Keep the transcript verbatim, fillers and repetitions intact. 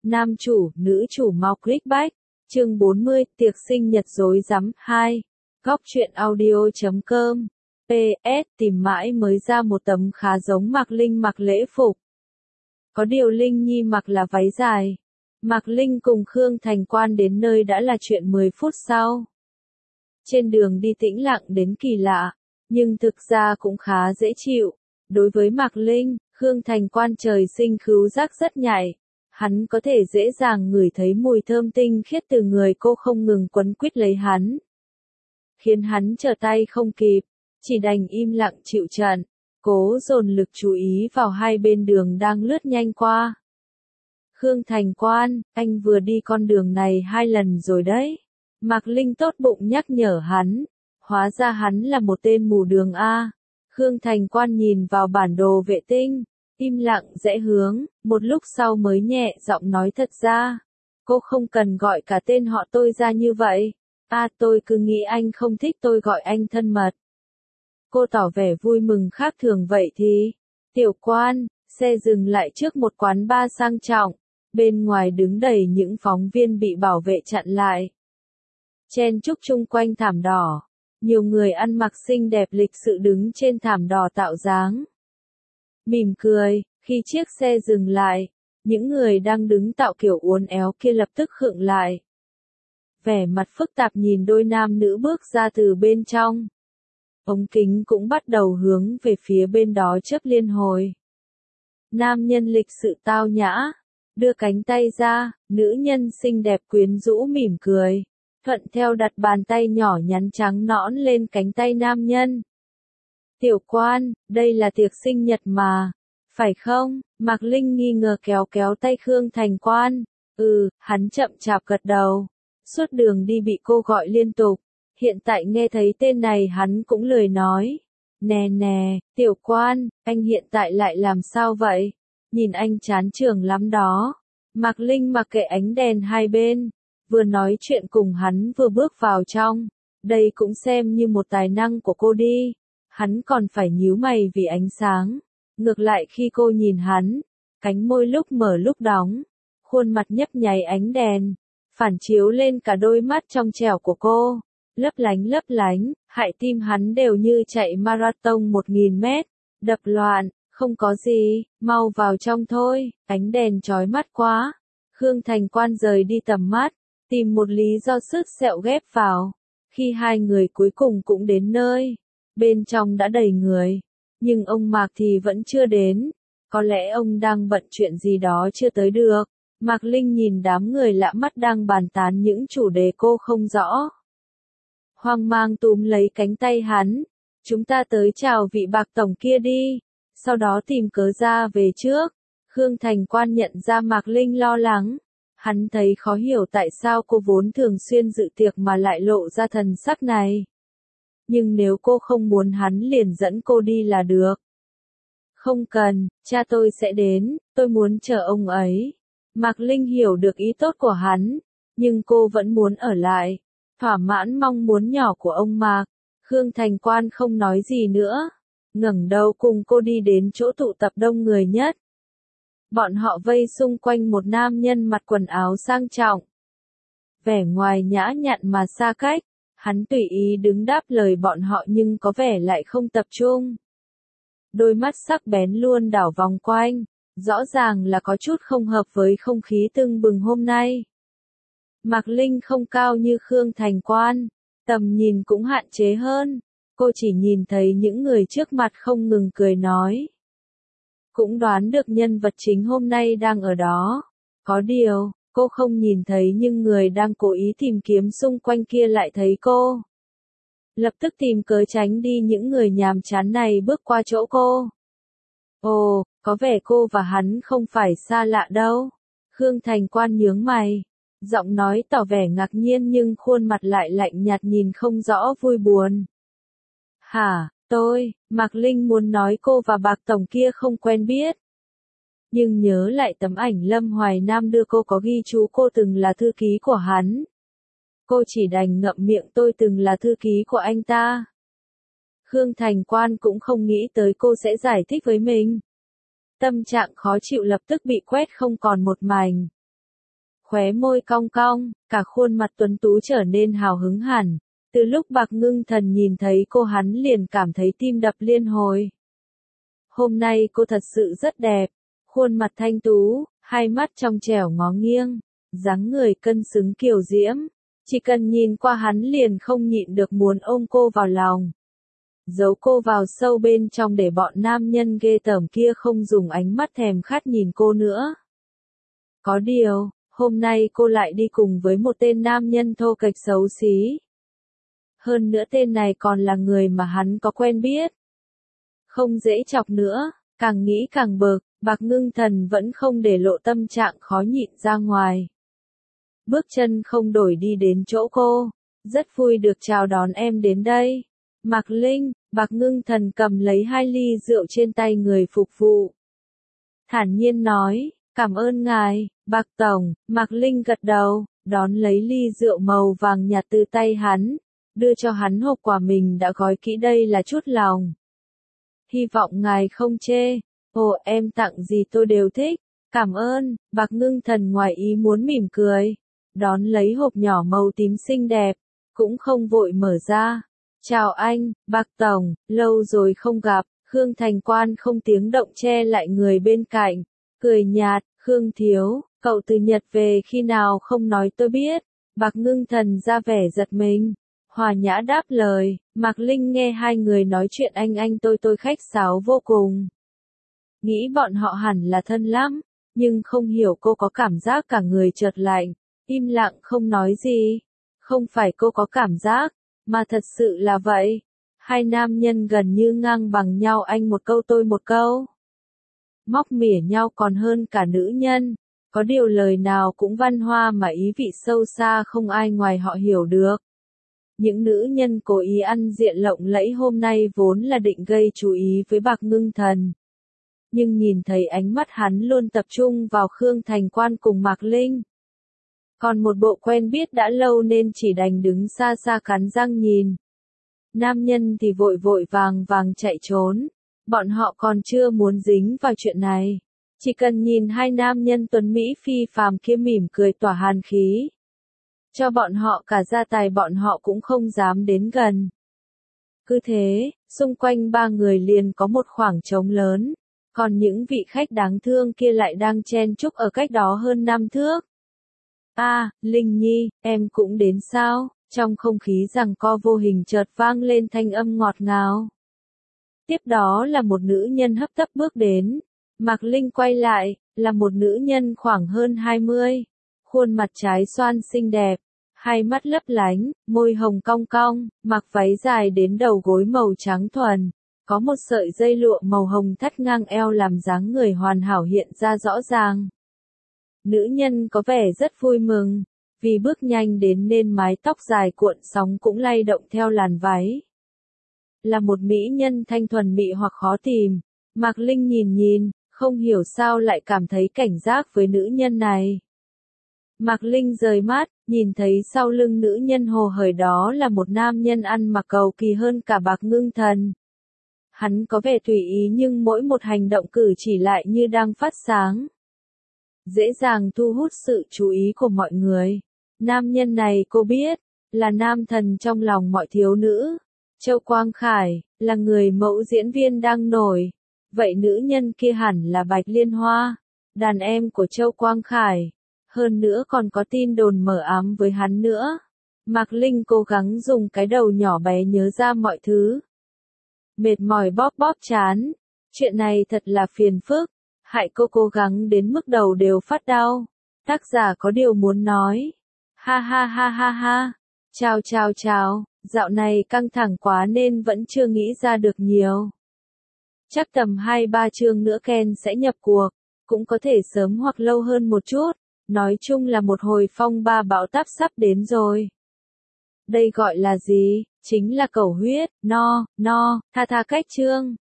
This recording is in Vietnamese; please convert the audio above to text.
Nam chủ, nữ chủ mau clickback. Chương bốn mươi, tiệc sinh nhật rối rắm hai. Góc truyện audio chấm com. pê ét tìm mãi mới ra một tấm khá giống Mạc Linh mặc lễ phục. Có điều Linh Nhi mặc là váy dài. Mạc Linh cùng Khương Thành Quan đến nơi đã là chuyện mười phút sau. Trên đường đi tĩnh lặng đến kỳ lạ, nhưng thực ra cũng khá dễ chịu. Đối với Mạc Linh, Khương Thành Quan trời sinh khứu giác rất nhạy. Hắn có thể dễ dàng ngửi thấy mùi thơm tinh khiết từ người cô không ngừng quấn quýt lấy hắn. Khiến hắn trở tay không kịp, chỉ đành im lặng chịu trận, cố dồn lực chú ý vào hai bên đường đang lướt nhanh qua. Khương Thành Quan, anh vừa đi con đường này hai lần rồi đấy. Mạc Linh tốt bụng nhắc nhở hắn, hóa ra hắn là một tên mù đường A. Khương Thành Quan nhìn vào bản đồ vệ tinh, im lặng rẽ hướng, một lúc sau mới nhẹ giọng nói thật ra. Cô không cần gọi cả tên họ tôi ra như vậy. À tôi cứ nghĩ anh không thích tôi gọi anh thân mật. Cô tỏ vẻ vui mừng khác thường vậy thì. Tiểu Quan, xe dừng lại trước một quán bar sang trọng. Bên ngoài đứng đầy những phóng viên bị bảo vệ chặn lại. Chen chúc chung quanh thảm đỏ. Nhiều người ăn mặc xinh đẹp lịch sự đứng trên thảm đỏ tạo dáng. Mỉm cười, khi chiếc xe dừng lại, những người đang đứng tạo kiểu uốn éo kia lập tức khựng lại. Vẻ mặt phức tạp nhìn đôi nam nữ bước ra từ bên trong. Ống kính cũng bắt đầu hướng về phía bên đó chớp liên hồi. Nam nhân lịch sự tao nhã, đưa cánh tay ra, nữ nhân xinh đẹp quyến rũ mỉm cười, thuận theo đặt bàn tay nhỏ nhắn trắng nõn lên cánh tay nam nhân. Tiểu Quan, đây là tiệc sinh nhật mà, phải không? Mạc Linh nghi ngờ kéo kéo tay Khương Thành Quan. Ừ, hắn chậm chạp gật đầu. Suốt đường đi bị cô gọi liên tục. Hiện tại nghe thấy tên này hắn cũng lười nói. Nè nè, Tiểu Quan, anh hiện tại lại làm sao vậy? Nhìn anh chán trường lắm đó. Mạc Linh mặc kệ ánh đèn hai bên. Vừa nói chuyện cùng hắn vừa bước vào trong. Đây cũng xem như một tài năng của cô đi. Hắn còn phải nhíu mày vì ánh sáng. Ngược lại khi cô nhìn hắn, cánh môi lúc mở lúc đóng, khuôn mặt nhấp nháy ánh đèn, phản chiếu lên cả đôi mắt trong trẻo của cô, lấp lánh lấp lánh, hại tim hắn đều như chạy marathon một nghìn mét, đập loạn, không có gì, mau vào trong thôi, ánh đèn chói mắt quá. Khương Thành Quan rời đi tầm mắt, tìm một lý do sứt sẹo ghép vào. Khi hai người cuối cùng cũng đến nơi, bên trong đã đầy người. Nhưng ông Mạc thì vẫn chưa đến, có lẽ ông đang bận chuyện gì đó chưa tới được. Mạc Linh nhìn đám người lạ mắt đang bàn tán những chủ đề cô không rõ. Hoang mang túm lấy cánh tay hắn, chúng ta tới chào vị Bạc tổng kia đi, sau đó tìm cớ ra về trước. Khương Thành Quan nhận ra Mạc Linh lo lắng, hắn thấy khó hiểu tại sao cô vốn thường xuyên dự tiệc mà lại lộ ra thần sắc này. Nhưng nếu cô không muốn hắn liền dẫn cô đi là được. Không cần, cha tôi sẽ đến, tôi muốn chờ ông ấy. Mạc Linh hiểu được ý tốt của hắn, nhưng cô vẫn muốn ở lại, thỏa mãn mong muốn nhỏ của ông Mạc. Khương Thành Quan không nói gì nữa, ngẩng đầu cùng cô đi đến chỗ tụ tập đông người nhất. Bọn họ vây xung quanh một nam nhân mặc quần áo sang trọng. Vẻ ngoài nhã nhặn mà xa cách. Hắn tùy ý đứng đáp lời bọn họ nhưng có vẻ lại không tập trung. Đôi mắt sắc bén luôn đảo vòng quanh, rõ ràng là có chút không hợp với không khí tưng bừng hôm nay. Mạc Linh không cao như Khương Thành Quan, tầm nhìn cũng hạn chế hơn, cô chỉ nhìn thấy những người trước mặt không ngừng cười nói. Cũng đoán được nhân vật chính hôm nay đang ở đó, có điều, cô không nhìn thấy nhưng người đang cố ý tìm kiếm xung quanh kia lại thấy cô. Lập tức tìm cớ tránh đi những người nhàm chán này bước qua chỗ cô. Ồ, có vẻ cô và hắn không phải xa lạ đâu. Khương Thành Quan nhướng mày, giọng nói tỏ vẻ ngạc nhiên nhưng khuôn mặt lại lạnh nhạt nhìn không rõ vui buồn. Hả, tôi, Mạc Linh muốn nói cô và Bạc tổng kia không quen biết. Nhưng nhớ lại tấm ảnh Lâm Hoài Nam đưa cô có ghi chú cô từng là thư ký của hắn. Cô chỉ đành ngậm miệng tôi từng là thư ký của anh ta. Khương Thành Quan cũng không nghĩ tới cô sẽ giải thích với mình. Tâm trạng khó chịu lập tức bị quét không còn một mảnh. khóe môi cong cong, cả khuôn mặt tuấn tú trở nên hào hứng hẳn. Từ lúc Bạc Ngưng Thần nhìn thấy cô hắn liền cảm thấy tim đập liên hồi. Hôm nay cô thật sự rất đẹp, khuôn mặt thanh tú, hai mắt trong trẻo ngó nghiêng, dáng người cân xứng kiều diễm, chỉ cần nhìn qua hắn liền không nhịn được muốn ôm cô vào lòng. Giấu cô vào sâu bên trong để bọn nam nhân ghê tởm kia không dùng ánh mắt thèm khát nhìn cô nữa. Có điều, hôm nay cô lại đi cùng với một tên nam nhân thô kệch xấu xí. Hơn nữa tên này còn là người mà hắn có quen biết. Không dễ chọc nữa, càng nghĩ càng bực, Bạc Ngưng Thần vẫn không để lộ tâm trạng khó nhịn ra ngoài. Bước chân không đổi đi đến chỗ cô, rất vui được chào đón em đến đây. Mạc Linh, Bạc Ngưng Thần cầm lấy hai ly rượu trên tay người phục vụ. Thản nhiên nói, cảm ơn ngài, Bạc Tổng. Mạc Linh gật đầu, đón lấy ly rượu màu vàng nhạt từ tay hắn, đưa cho hắn hộp quà mình đã gói kỹ đây là chút lòng. Hy vọng ngài không chê. Ồ, em tặng gì tôi đều thích. Cảm ơn. Bạc Ngưng Thần ngoài ý muốn mỉm cười, đón lấy hộp nhỏ màu tím xinh đẹp, cũng không vội mở ra. Chào anh, Bạc Tổng, lâu rồi không gặp. Khương Thành Quan không tiếng động che lại người bên cạnh, cười nhạt, Khương Thiếu, cậu từ Nhật về khi nào không nói tôi biết. Bạc Ngưng Thần ra vẻ giật mình, hòa nhã đáp lời. Mạc Linh nghe hai người nói chuyện anh anh tôi tôi khách sáo vô cùng. Nghĩ bọn họ hẳn là thân lắm, nhưng không hiểu cô có cảm giác cả người chợt lạnh, im lặng không nói gì. Không phải cô có cảm giác, mà thật sự là vậy. Hai nam nhân gần như ngang bằng nhau, anh một câu tôi một câu. Móc mỉa nhau còn hơn cả nữ nhân, có điều lời nào cũng văn hoa mà ý vị sâu xa không ai ngoài họ hiểu được. Những nữ nhân cố ý ăn diện lộng lẫy hôm nay vốn là định gây chú ý với Bạc Ngưng Thần. Nhưng nhìn thấy ánh mắt hắn luôn tập trung vào Khương Thành Quan cùng Mạc Linh. Còn một bộ quen biết đã lâu nên chỉ đành đứng xa xa cắn răng nhìn. Nam nhân thì vội vội vàng vàng chạy trốn. Bọn họ còn chưa muốn dính vào chuyện này. Chỉ cần nhìn hai nam nhân tuấn Mỹ phi phàm kia mỉm cười tỏa hàn khí. Cho bọn họ cả gia tài bọn họ cũng không dám đến gần. Cứ thế, xung quanh ba người liền có một khoảng trống lớn. Còn những vị khách đáng thương kia lại đang chen chúc ở cách đó hơn năm thước. À, Linh Nhi, em cũng đến sao? Trong không khí giằng co vô hình chợt vang lên thanh âm ngọt ngào. Tiếp đó là một nữ nhân hấp tấp bước đến. Mạc Linh quay lại, là một nữ nhân khoảng hơn hai mươi. Khuôn mặt trái xoan xinh đẹp, hai mắt lấp lánh, môi hồng cong cong, mặc váy dài đến đầu gối màu trắng thuần. Có một sợi dây lụa màu hồng thắt ngang eo làm dáng người hoàn hảo hiện ra rõ ràng. Nữ nhân có vẻ rất vui mừng, vì bước nhanh đến nên mái tóc dài cuộn sóng cũng lay động theo làn váy. Là một mỹ nhân thanh thuần mị hoặc khó tìm, Mạc Linh nhìn nhìn, không hiểu sao lại cảm thấy cảnh giác với nữ nhân này. Mạc Linh rời mắt, nhìn thấy sau lưng nữ nhân hồ hởi đó là một nam nhân ăn mặc cầu kỳ hơn cả Bạc Ngưng Thần. Hắn có vẻ tùy ý nhưng mỗi một hành động cử chỉ lại như đang phát sáng. Dễ dàng thu hút sự chú ý của mọi người. Nam nhân này cô biết, là nam thần trong lòng mọi thiếu nữ. Châu Quang Khải, là người mẫu diễn viên đang nổi. Vậy nữ nhân kia hẳn là Bạch Liên Hoa, đàn em của Châu Quang Khải. Hơn nữa còn có tin đồn mờ ám với hắn nữa. Mạc Linh cố gắng dùng cái đầu nhỏ bé nhớ ra mọi thứ. Mệt mỏi bóp bóp chán. Chuyện này thật là phiền phức. Hại cô cố gắng đến mức đầu đều phát đau. Tác giả có điều muốn nói. Ha ha ha ha ha. Chào chào chào. Dạo này căng thẳng quá nên vẫn chưa nghĩ ra được nhiều. Chắc tầm hai ba chương nữa Ken sẽ nhập cuộc. Cũng có thể sớm hoặc lâu hơn một chút. Nói chung là một hồi phong ba bão táp sắp đến rồi. Đây gọi là gì? Chính là cầu huyết, no, no, tha tha cách chương.